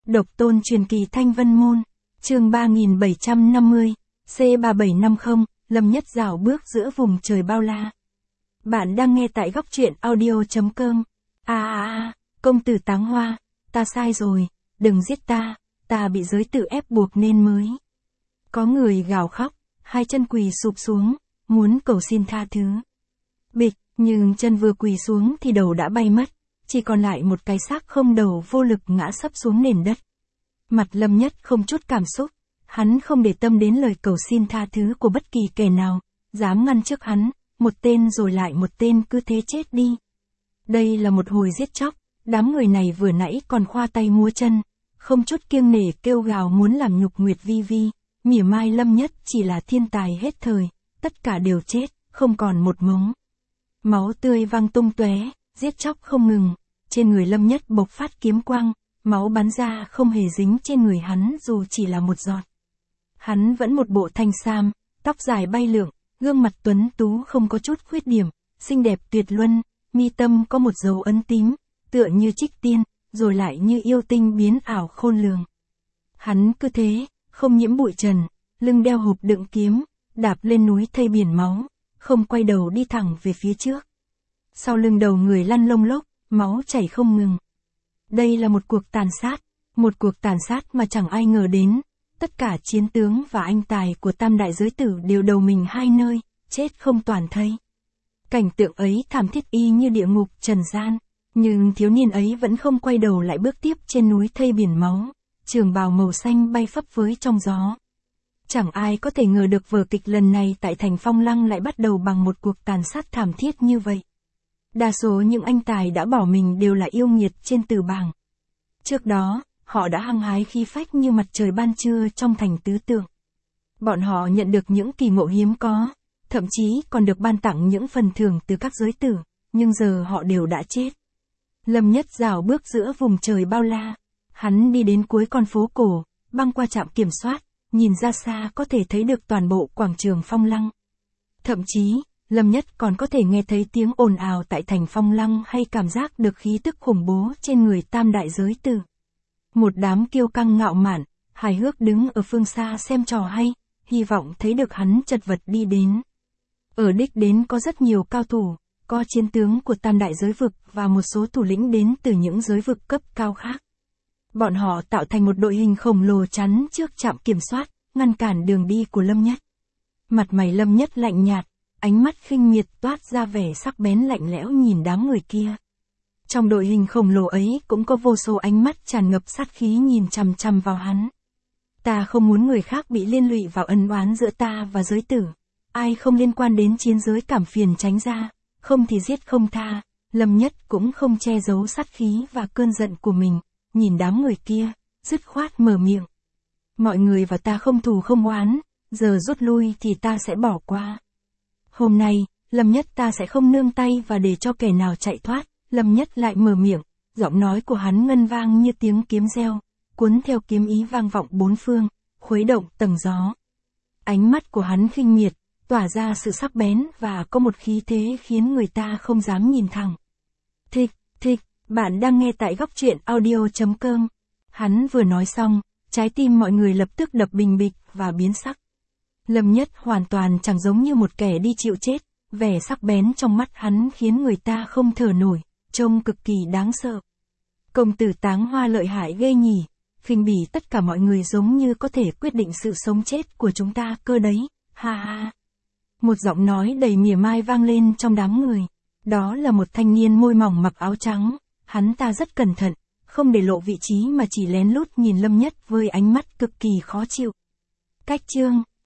Độc tôn truyền kỳ Thanh Vân Môn, chương 3750, C3750, Lâm Nhất rảo bước giữa vùng trời bao la. Bạn đang nghe tại góc truyện audio.com. Công tử Táng Hoa, ta sai rồi, đừng giết ta bị giới tử ép buộc nên mới. Có người gào khóc, hai chân quỳ sụp xuống, muốn cầu xin tha thứ. Bịch, nhưng chân vừa quỳ xuống thì đầu đã bay mất, chỉ còn lại một cái xác không đầu vô lực ngã sấp xuống nền đất. Mặt Lâm Nhất không chút cảm xúc, hắn không để tâm đến lời cầu xin tha thứ của bất kỳ kẻ nào, dám ngăn trước hắn, một tên rồi lại một tên cứ thế chết đi. Đây là một hồi giết chóc, đám người này vừa nãy còn khoa tay múa chân, không chút kiêng nể kêu gào muốn làm nhục Nguyệt Vi Vi, mỉa mai Lâm Nhất chỉ là thiên tài hết thời, tất cả đều chết, không còn một mống. Máu tươi văng tung tóe, giết chóc không ngừng, trên người Lâm Nhất bộc phát kiếm quang, máu bắn ra không hề dính trên người hắn dù chỉ là một giọt. Hắn vẫn một bộ thanh sam, tóc dài bay lượn, gương mặt tuấn tú không có chút khuyết điểm, xinh đẹp tuyệt luân, mi tâm có một dấu ấn tím, tựa như trích tiên, rồi lại như yêu tinh biến ảo khôn lường. Hắn cứ thế, không nhiễm bụi trần, lưng đeo hộp đựng kiếm, đạp lên núi thây biển máu, không quay đầu đi thẳng về phía trước. Sau lưng đầu người lăn lông lốc, máu chảy không ngừng. Đây là một cuộc tàn sát mà chẳng ai ngờ đến. Tất cả chiến tướng và anh tài của tam đại giới tử đều đầu mình hai nơi, chết không toàn thây. Cảnh tượng ấy thảm thiết y như địa ngục trần gian, nhưng thiếu niên ấy vẫn không quay đầu lại bước tiếp trên núi thây biển máu, trường bào màu xanh bay phấp phới trong gió. Chẳng ai có thể ngờ được vở kịch lần này tại thành Phong Lăng lại bắt đầu bằng một cuộc tàn sát thảm thiết như vậy. Đa số những anh tài đã bỏ mình đều là yêu nghiệt trên tử bảng. Trước đó, họ đã hăng hái khí phách như mặt trời ban trưa trong thành tứ tượng. Bọn họ nhận được những kỳ ngộ hiếm có, thậm chí còn được ban tặng những phần thưởng từ các giới tử, nhưng giờ họ đều đã chết. Lâm Nhất rảo bước giữa vùng trời bao la. Hắn đi đến cuối con phố cổ, băng qua trạm kiểm soát, nhìn ra xa có thể thấy được toàn bộ quảng trường Phong Lăng. Thậm chí, Lâm Nhất còn có thể nghe thấy tiếng ồn ào tại thành Phong Lăng hay cảm giác được khí tức khủng bố trên người tam đại giới tử. Một đám kiêu căng ngạo mạn, hài hước đứng ở phương xa xem trò hay, hy vọng thấy được hắn chật vật đi đến. Ở đích đến có rất nhiều cao thủ, có chiến tướng của tam đại giới vực và một số thủ lĩnh đến từ những giới vực cấp cao khác. Bọn họ tạo thành một đội hình khổng lồ chắn trước trạm kiểm soát, ngăn cản đường đi của Lâm Nhất. Mặt mày Lâm Nhất lạnh nhạt, ánh mắt khinh miệt toát ra vẻ sắc bén lạnh lẽo nhìn đám người kia. Trong đội hình khổng lồ ấy cũng có vô số ánh mắt tràn ngập sát khí nhìn chằm chằm vào hắn. Ta không muốn người khác bị liên lụy vào ân oán giữa ta và giới tử. Ai không liên quan đến chiến giới cảm phiền tránh ra, không thì giết không tha. Lâm Nhất cũng không che giấu sát khí và cơn giận của mình, nhìn đám người kia, dứt khoát mở miệng. Mọi người và ta không thù không oán, giờ rút lui thì ta sẽ bỏ qua. Hôm nay, Lâm Nhất ta sẽ không nương tay và để cho kẻ nào chạy thoát. Lâm Nhất lại mở miệng, giọng nói của hắn ngân vang như tiếng kiếm reo, cuốn theo kiếm ý vang vọng bốn phương, khuấy động tầng gió. Ánh mắt của hắn khinh miệt, tỏa ra sự sắc bén và có một khí thế khiến người ta không dám nhìn thẳng. Thích, bạn đang nghe tại góc truyện audio.com. Hắn vừa nói xong, trái tim mọi người lập tức đập bình bịch và biến sắc. Lâm Nhất hoàn toàn chẳng giống như một kẻ đi chịu chết, vẻ sắc bén trong mắt hắn khiến người ta không thở nổi, trông cực kỳ đáng sợ. Công tử Táng Hoa lợi hại ghê nhỉ, khinh bỉ tất cả mọi người giống như có thể quyết định sự sống chết của chúng ta cơ đấy, ha ha. Một giọng nói đầy mỉa mai vang lên trong đám người. Đó là một thanh niên môi mỏng mặc áo trắng, hắn ta rất cẩn thận, không để lộ vị trí mà chỉ lén lút nhìn Lâm Nhất với ánh mắt cực kỳ khó chịu. Cách chương